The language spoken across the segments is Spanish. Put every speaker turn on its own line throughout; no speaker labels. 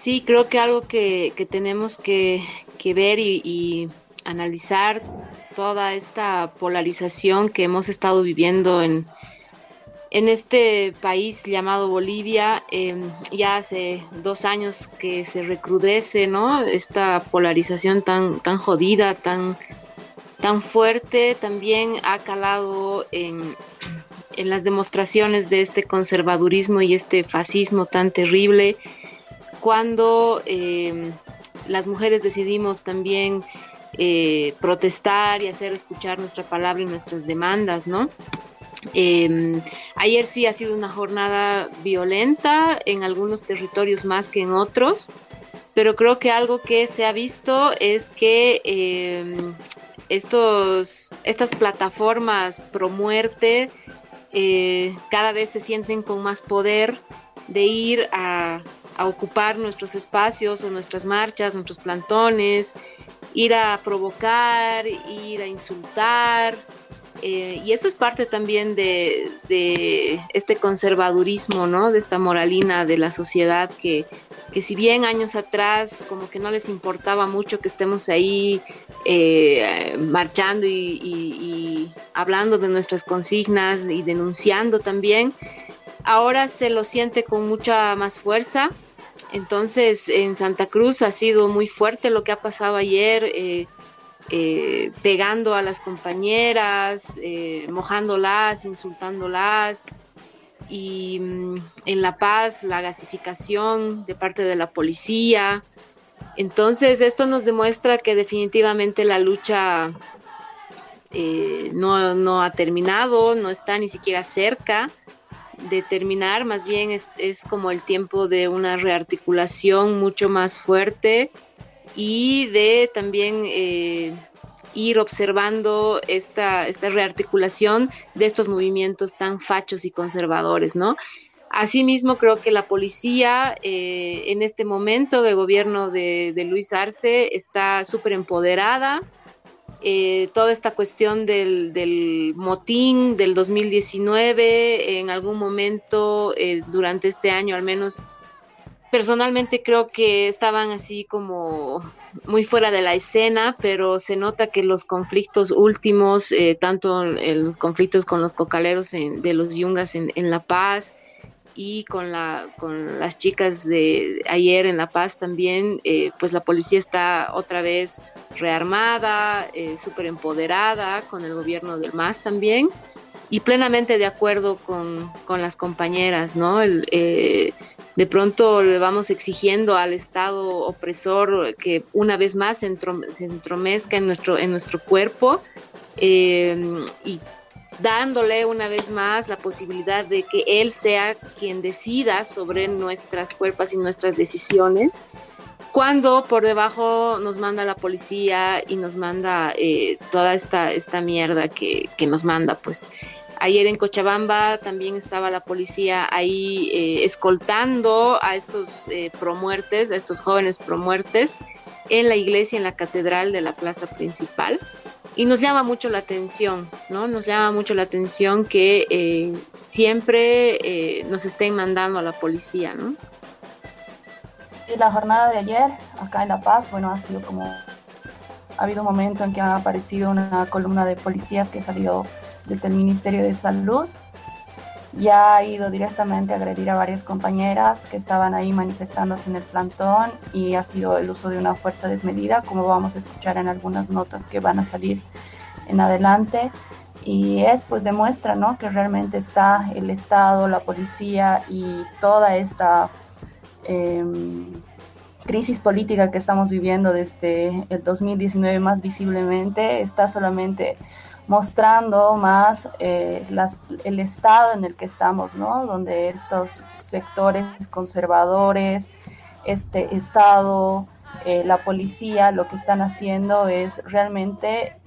Sí, creo que algo que tenemos que ver y analizar toda esta polarización que hemos estado viviendo en este país llamado Bolivia. Ya hace 2 años que se recrudece, ¿no? Esta polarización tan jodida, tan fuerte, también ha calado en las demostraciones de este conservadurismo y este fascismo tan terrible cuando las mujeres decidimos también protestar y hacer escuchar nuestra palabra y nuestras demandas, ¿no? Ayer sí ha sido una jornada violenta en algunos territorios más que en otros, pero creo que algo que se ha visto es que estas plataformas pro muerte cada vez se sienten con más poder de ir a ocupar nuestros espacios o nuestras marchas, nuestros plantones, ir a provocar, ir a insultar. Y eso es parte también de este conservadurismo, ¿no? De esta moralina de la sociedad que si bien años atrás como que no les importaba mucho que estemos ahí marchando y hablando de nuestras consignas y denunciando también, ahora se lo siente con mucha más fuerza. Entonces, en Santa Cruz ha sido muy fuerte lo que ha pasado ayer, pegando a las compañeras, mojándolas, insultándolas. Y en La Paz, la gasificación de parte de la policía. Entonces, esto nos demuestra que definitivamente la lucha no ha terminado, no está ni siquiera cerca de terminar, más bien es como el tiempo de una rearticulación mucho más fuerte y de también ir observando esta rearticulación de estos movimientos tan fachos y conservadores, ¿no? Asimismo, creo que la policía en este momento de gobierno de Luis Arce está súper empoderada. Toda esta cuestión del motín del 2019, en algún momento durante este año al menos, personalmente creo que estaban así como muy fuera de la escena, pero se nota que los conflictos últimos, tanto en los conflictos con los cocaleros de los Yungas en La Paz, y con las chicas de ayer en La Paz también, pues la policía está otra vez rearmada, súper empoderada con el gobierno del MAS también y plenamente de acuerdo con las compañeras, ¿no? De pronto le vamos exigiendo al Estado opresor que una vez más se entromezca en nuestro cuerpo, y dándole una vez más la posibilidad de que él sea quien decida sobre nuestras cuerpos y nuestras decisiones, cuando por debajo nos manda la policía y nos manda toda esta mierda que nos manda, pues. Ayer en Cochabamba también estaba la policía ahí escoltando a estos promuertes, a estos jóvenes promuertes, en la iglesia, en la catedral de la plaza principal. Y nos llama mucho la atención, ¿no? Nos llama mucho la atención que siempre nos estén mandando a la policía, ¿no?
Y la jornada de ayer, acá en La Paz, bueno, ha sido como, ha habido un momento en que ha aparecido una columna de policías que ha salido desde el Ministerio de Salud y ha ido directamente a agredir a varias compañeras que estaban ahí manifestándose en el plantón, y ha sido el uso de una fuerza desmedida, como vamos a escuchar en algunas notas que van a salir en adelante. Y pues demuestra, ¿no?, que realmente está el Estado, la policía y toda esta crisis política que estamos viviendo desde el 2019 más visiblemente, está solamente mostrando más el estado en el que estamos, ¿no? Donde estos sectores conservadores, este Estado, la policía, lo que están haciendo es realmente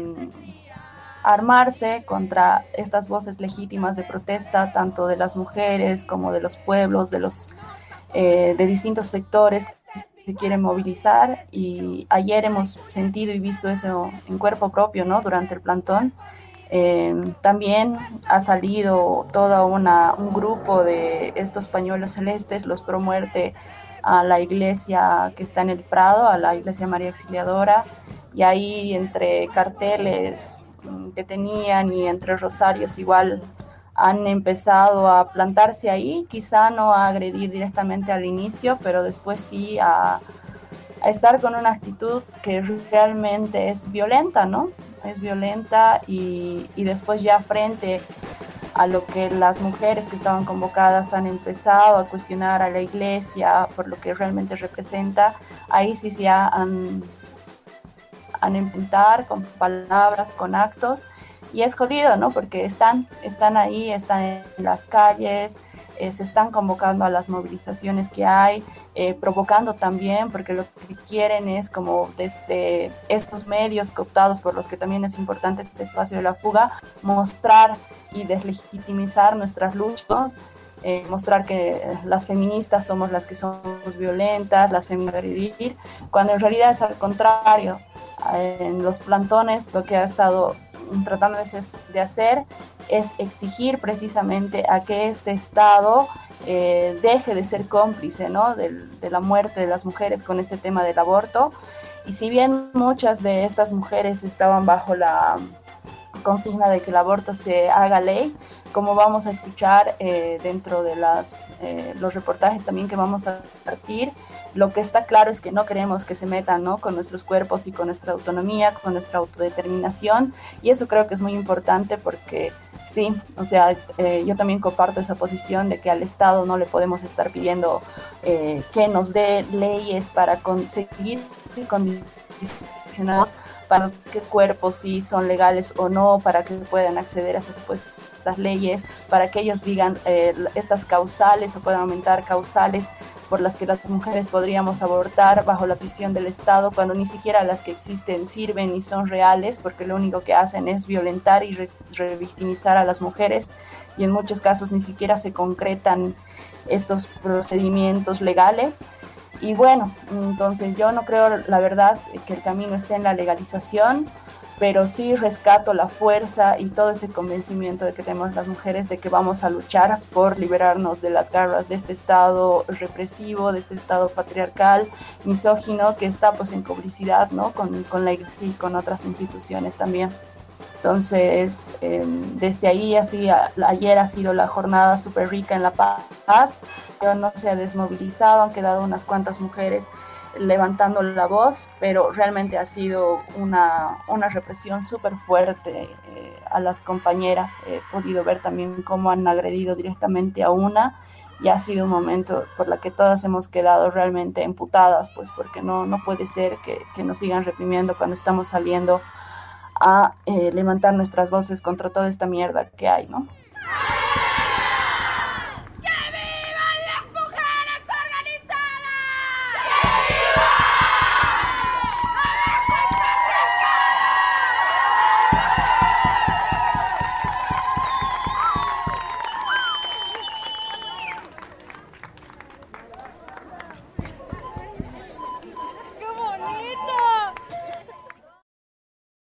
armarse contra estas voces legítimas de protesta, tanto de las mujeres como de los pueblos, de distintos sectores que se quieren movilizar. Y ayer hemos sentido y visto eso en cuerpo propio, ¿no?, durante el plantón. También ha salido un grupo de estos pañuelos celestes, los Pro Muerte, a la iglesia que está en el Prado, a la iglesia María Auxiliadora, y ahí entre carteles que tenían y entre rosarios igual han empezado a plantarse ahí, quizá no a agredir directamente al inicio, pero después sí a estar con una actitud que realmente es violenta, ¿no? Es violenta y después ya frente a lo que las mujeres que estaban convocadas han empezado a cuestionar a la iglesia por lo que realmente representa, ahí sí ya han empuntar con palabras, con actos, y es jodido, ¿no? Porque están ahí, están en las calles, se están convocando a las movilizaciones que hay, provocando también, porque lo que quieren es como desde estos medios cooptados por los que también es importante este espacio de la fuga, mostrar y deslegitimizar nuestras luchas, ¿no? Mostrar que las feministas somos las que somos violentas, las feministas agredir, cuando en realidad es al contrario. En los plantones lo que ha estado tratando de hacer es exigir precisamente a que este Estado deje de ser cómplice, ¿no? de la muerte de las mujeres con este tema del aborto. Y si bien muchas de estas mujeres estaban bajo la consigna de que el aborto se haga ley, como vamos a escuchar dentro de los reportajes también que vamos a compartir, lo que está claro es que no queremos que se metan, ¿no? con nuestros cuerpos y con nuestra autonomía, con nuestra autodeterminación, y eso creo que es muy importante porque sí, o sea, yo también comparto esa posición de que al Estado no le podemos estar pidiendo que nos dé leyes para conseguir condicionados para qué cuerpos sí son legales o no, para que puedan acceder a esas supuestas leyes, para que ellos digan estas causales o puedan aumentar causales por las que las mujeres podríamos abortar bajo la prisión del Estado, cuando ni siquiera las que existen sirven ni son reales, porque lo único que hacen es violentar y revictimizar a las mujeres, y en muchos casos ni siquiera se concretan estos procedimientos legales. Y bueno, entonces yo no creo, la verdad, que el camino esté en la legalización, pero sí rescato la fuerza y todo ese convencimiento de que tenemos las mujeres de que vamos a luchar por liberarnos de las garras de este Estado represivo, de este Estado patriarcal, misógino, que está pues en complicidad, ¿no? con la Iglesia y con otras instituciones también. Entonces, desde ahí, ayer ha sido la jornada súper rica en La Paz, pero no se ha desmovilizado, han quedado unas cuantas mujeres levantando la voz, pero realmente ha sido una represión súper fuerte a las compañeras. He podido ver también cómo han agredido directamente a una, y ha sido un momento por la que todas hemos quedado realmente emputadas, pues porque no puede ser que nos sigan reprimiendo cuando estamos saliendo a levantar nuestras voces contra toda esta mierda que hay, ¿no?